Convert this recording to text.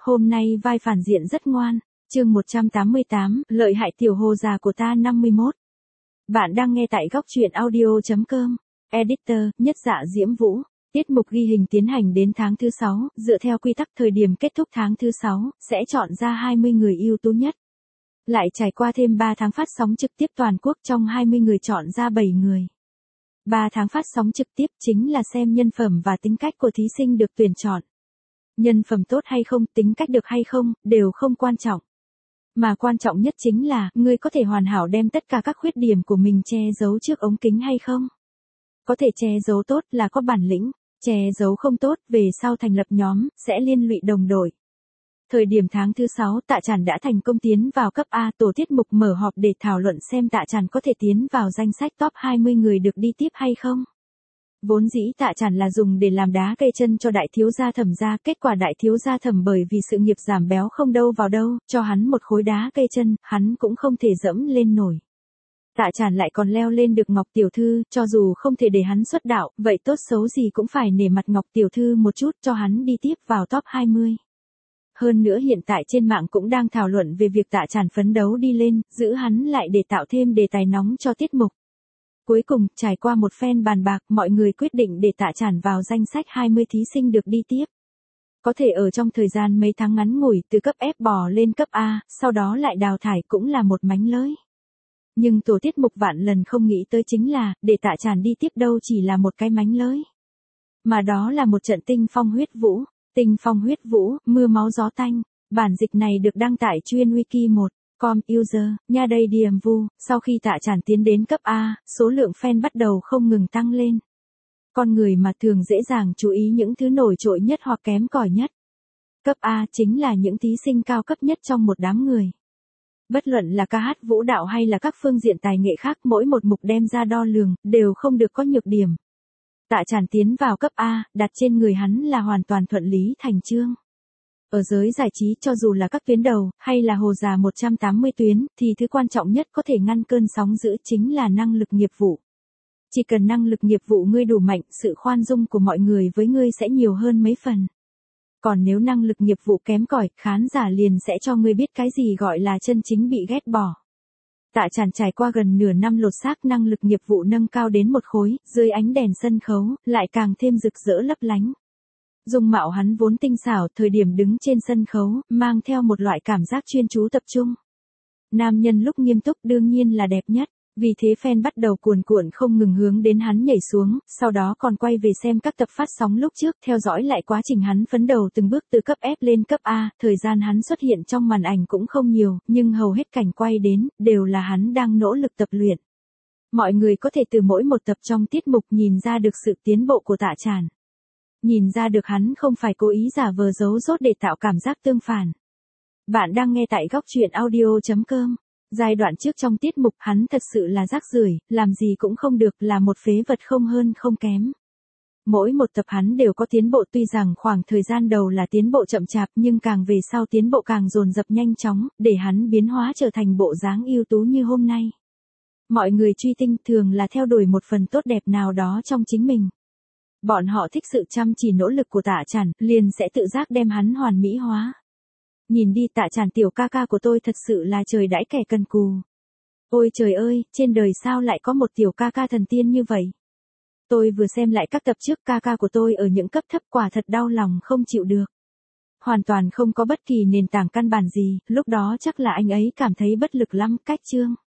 Hôm nay vai phản diện rất ngoan. Chương 188, lợi hại tiểu hồ già của ta 51. Bạn đang nghe tại góc truyện audio.com. Editor, Nhất Dạ Diễm Vũ. Tiết mục ghi hình tiến hành đến tháng thứ 6, dựa theo quy tắc thời điểm kết thúc tháng thứ 6, sẽ chọn ra 20 người ưu tú nhất. Lại trải qua thêm 3 tháng phát sóng trực tiếp toàn quốc, trong 20 người chọn ra 7 người. 3 tháng phát sóng trực tiếp chính là xem nhân phẩm và tính cách của thí sinh được tuyển chọn. Nhân phẩm tốt hay không, tính cách được hay không, đều không quan trọng. Mà quan trọng nhất chính là, ngươi có thể hoàn hảo đem tất cả các khuyết điểm của mình che giấu trước ống kính hay không. Có thể che giấu tốt là có bản lĩnh, che giấu không tốt, về sau thành lập nhóm, sẽ liên lụy đồng đội. Thời điểm tháng thứ 6, Tạ Tràn đã thành công tiến vào cấp A, tổ tiết mục mở họp để thảo luận xem Tạ Tràn có thể tiến vào danh sách top 20 người được đi tiếp hay không. Vốn dĩ Tạ Tràn là dùng để làm đá cây chân cho đại thiếu gia Thẩm gia, kết quả đại thiếu gia Thẩm bởi vì sự nghiệp giảm béo không đâu vào đâu, cho hắn một khối đá cây chân, hắn cũng không thể dẫm lên nổi. Tạ Tràn lại còn leo lên được Ngọc tiểu thư, cho dù không thể để hắn xuất đạo, vậy tốt xấu gì cũng phải nể mặt Ngọc tiểu thư một chút, cho hắn đi tiếp vào top 20. Hơn nữa hiện tại trên mạng cũng đang thảo luận về việc Tạ Tràn phấn đấu đi lên, giữ hắn lại để tạo thêm đề tài nóng cho tiết mục. Cuối cùng, trải qua một phen bàn bạc, mọi người quyết định để Tạ Tràn vào danh sách 20 thí sinh được đi tiếp. Có thể ở trong thời gian mấy tháng ngắn ngủi từ cấp F bò lên cấp A, sau đó lại đào thải cũng là một mánh lới. Nhưng tổ tiết mục vạn lần không nghĩ tới chính là, để Tạ Tràn đi tiếp đâu chỉ là một cái mánh lới. Mà đó là một trận tinh phong huyết vũ. Tinh phong huyết vũ, mưa máu gió tanh. Bản dịch này được đăng tải chuyên wiki 1.com user, nha đây điểm vu. Sau khi Tạ Tràn tiến đến cấp A, số lượng fan bắt đầu không ngừng tăng lên. Con người mà thường dễ dàng chú ý những thứ nổi trội nhất hoặc kém cỏi nhất. Cấp A chính là những thí sinh cao cấp nhất trong một đám người. Bất luận là ca hát vũ đạo hay là các phương diện tài nghệ khác, mỗi một mục đem ra đo lường, đều không được có nhược điểm. Tạ Tràn tiến vào cấp A, đặt trên người hắn là hoàn toàn thuận lý thành chương. Ở giới giải trí, cho dù là các tuyến đầu, hay là hồ già 180 tuyến, thì thứ quan trọng nhất có thể ngăn cơn sóng dữ chính là năng lực nghiệp vụ. Chỉ cần năng lực nghiệp vụ ngươi đủ mạnh, sự khoan dung của mọi người với ngươi sẽ nhiều hơn mấy phần. Còn nếu năng lực nghiệp vụ kém cỏi, khán giả liền sẽ cho ngươi biết cái gì gọi là chân chính bị ghét bỏ. Tạ Tràn trải qua gần nửa năm lột xác, năng lực nghiệp vụ nâng cao đến một khối, dưới ánh đèn sân khấu, lại càng thêm rực rỡ lấp lánh. Dung mạo hắn vốn tinh xảo, thời điểm đứng trên sân khấu, mang theo một loại cảm giác chuyên chú tập trung. Nam nhân lúc nghiêm túc đương nhiên là đẹp nhất, vì thế fan bắt đầu cuồn cuộn không ngừng hướng đến hắn nhảy xuống, sau đó còn quay về xem các tập phát sóng lúc trước, theo dõi lại quá trình hắn phấn đấu từng bước từ cấp F lên cấp A, thời gian hắn xuất hiện trong màn ảnh cũng không nhiều, nhưng hầu hết cảnh quay đến, đều là hắn đang nỗ lực tập luyện. Mọi người có thể từ mỗi một tập trong tiết mục nhìn ra được sự tiến bộ của Tạ Tràn. Nhìn ra được hắn không phải cố ý giả vờ giấu dốt để tạo cảm giác tương phản. Bạn đang nghe tại góc truyện audio.com. Giai đoạn trước trong tiết mục hắn thật sự là rác rưởi, làm gì cũng không được, là một phế vật không hơn không kém. Mỗi một tập hắn đều có tiến bộ, tuy rằng khoảng thời gian đầu là tiến bộ chậm chạp, nhưng càng về sau tiến bộ càng dồn dập nhanh chóng, để hắn biến hóa trở thành bộ dáng ưu tú như hôm nay. Mọi người truy tinh thường là theo đuổi một phần tốt đẹp nào đó trong chính mình. Bọn họ thích sự chăm chỉ nỗ lực của Tạ Tràn, liền sẽ tự giác đem hắn hoàn mỹ hóa. Nhìn đi Tạ Tràn tiểu ca ca của tôi thật sự là trời đãi kẻ cần cù. Ôi trời ơi, trên đời sao lại có một tiểu ca ca thần tiên như vậy. Tôi vừa xem lại các tập trước, ca ca của tôi ở những cấp thấp, quả thật đau lòng không chịu được. Hoàn toàn không có bất kỳ nền tảng căn bản gì, lúc đó chắc là anh ấy cảm thấy bất lực lắm, cách chương.